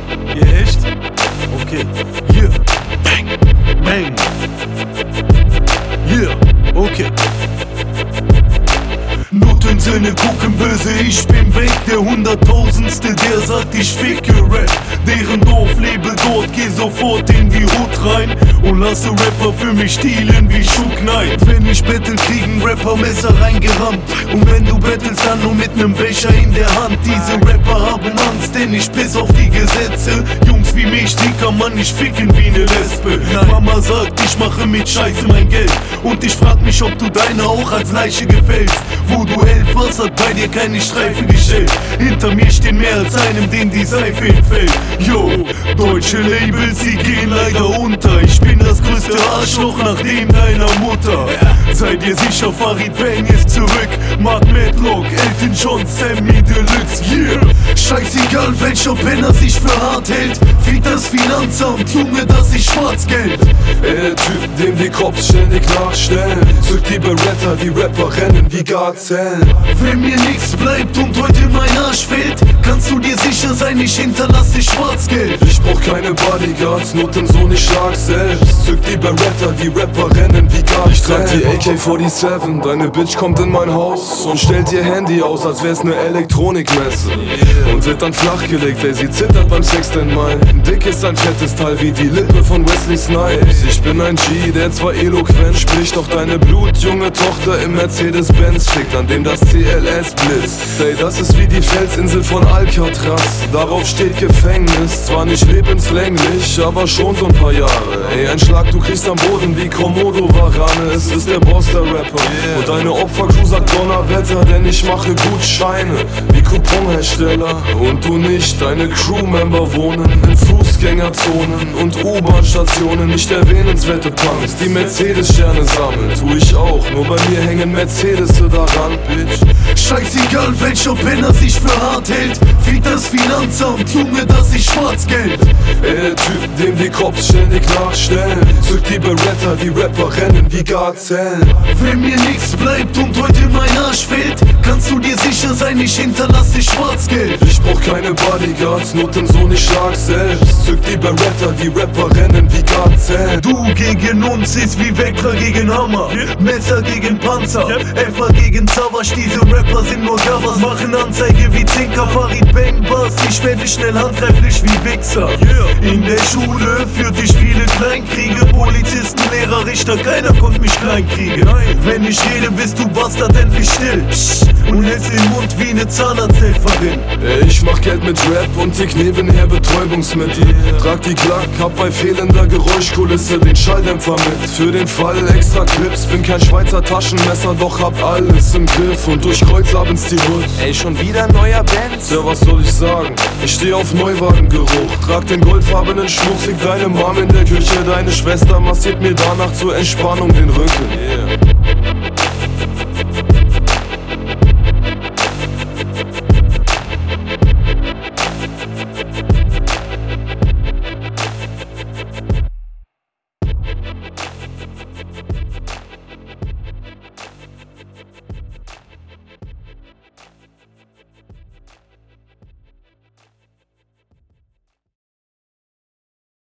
Ja, echt? Okay. Yeah. Bang. Bang. Yeah. Okay. Nutensöhne gucken böse, ich bin weg. Der Hunderttausendste, der sagt, ich ficke Rap. Deren Dorflebe dort, geh sofort in die Hut rein und lasse Rapper für mich stehlen wie Shook Knight. Wenn ich battle, kriegen Rapper Messer reingerammt. Und wenn du battles, dann nur mit nem Becher in der Hand. Diese Rapper haben Angst, denn ich piss auf die Gesetze. Jungs wie mich, die kann man nicht ficken wie ne Lesbe. Mama sagt, ich mache mit Scheiße mein Geld. Und ich frag mich, ob du deiner auch als Leiche gefällst. Wo du 11 warst, hat bei dir keine Streife gestellt. Hinter mir stehen mehr als einem, den die Seife entfällt. Yo, deutsche Labels, sie gehen leider unter. Ich bin das größte Arschloch nach dem deiner Mutter. Sei dir sicher, Farid Bang ist zurück. Mark Medlock, Elton John, Sammy Deluxe, yeah. Scheißegal, welcher Penner sich für hart hält. Fick das Finanzamt, Junge, das ist Schwarzgeld. Der Typ, dem die Cops ständig nachstellen. Zück die Beretta, die Rapper rennen wie Gazellen. Wenn mir nichts bleibt und heute mein Arsch fällt, kannst du dir sicher sein, ich hinterlasse Schwarzgeld. Ich brauch keine Bodyguards, Notensohn, ich schlag selbst. Zück die Beretta, die Rapper rennen wie Gazellen. Ich trag die AK-47, deine Bitch kommt in mein Haus und stellt ihr Handy aus, als wär's ne Elektronikmesse. Und wird dann flachgelegt, ey, sie zittert beim Sex, denn mein Dick ist ein fettes Teil wie die Lippe von Wesley Snipes. Ich bin ein G, der zwar eloquent spricht, doch deine blutjunge Tochter im Mercedes-Benz fickt, an dem das CLS blitzt. Ey, das ist wie die Felsinsel von Alcatraz, darauf steht Gefängnis. Zwar nicht lebenslänglich, aber schon so ein paar Jahre. Ey, ein Schlag, du kriegst am Boden wie Komodo Warane. Es ist der Boss der Rapper und deine Opfercrew sagt Donnerwetter, denn ich mache gut Scheine wie Couponhersteller. Und du nicht, deine Crewmember wohnen in Fußgängerzonen und U-Bahn-Stationen. Nicht erwähnenswerte Punks, die Mercedes-Sterne sammeln. Tu ich auch, nur bei mir hängen Mercedes daran, Bitch. Scheißegal, welcher Penner sich für hart hält. Fick das Finanzamt, Junge, das ist Schwarzgeld. Der Typ, dem die Cops ständig nachstellen. Zück die Beretta, die Rapper rennen wie Gazellen. Wenn mir nichts bleibt und heute mein Arsch fällt, kannst du dir sicher sein, ich hinterlasse Schwarzgeld. Ich brauch keine Bodyguards, Notensohn, ich schlag selbst. Zück die Beretta, die Rapper rennen wie Gazellen. Du gegen uns ist wie Wecker gegen Hammer, Messer gegen Panzer, Effer gegen Savage. Diese Rapper sind nur Covers, machen Anzeige wie Zinker, Farid Bang Bass. Ich werde schnell handgreiflich wie Wichser. In der Schule führte ich viele Kleinkriege, Polizisten, Lehrer, Richter, keiner konnte mich kleinkriegen. Wenn ich rede, bist du Bastard endlich still und hältst den Mund wie ne Zahnarzthelferin. Ich mach Geld mit Rap und tick nebenher Betäubungsmittel. Trag die Glock, hab bei fehlender Geräuschkulisse den Schalldämpfer mit. Für den Fall extra Clips, bin kein Schweizer Taschenmesser, doch hab alles im Griff und durchkreuz abends die Hood. Ey, schon wieder ein neuer Benz? Ja, was soll ich sagen? Ich steh auf Neuwagengeruch, trag den goldfarbenen Schmuck, fick deine Mom in der Küche, deine Schwester massiert mir danach zur Entspannung den Rücken.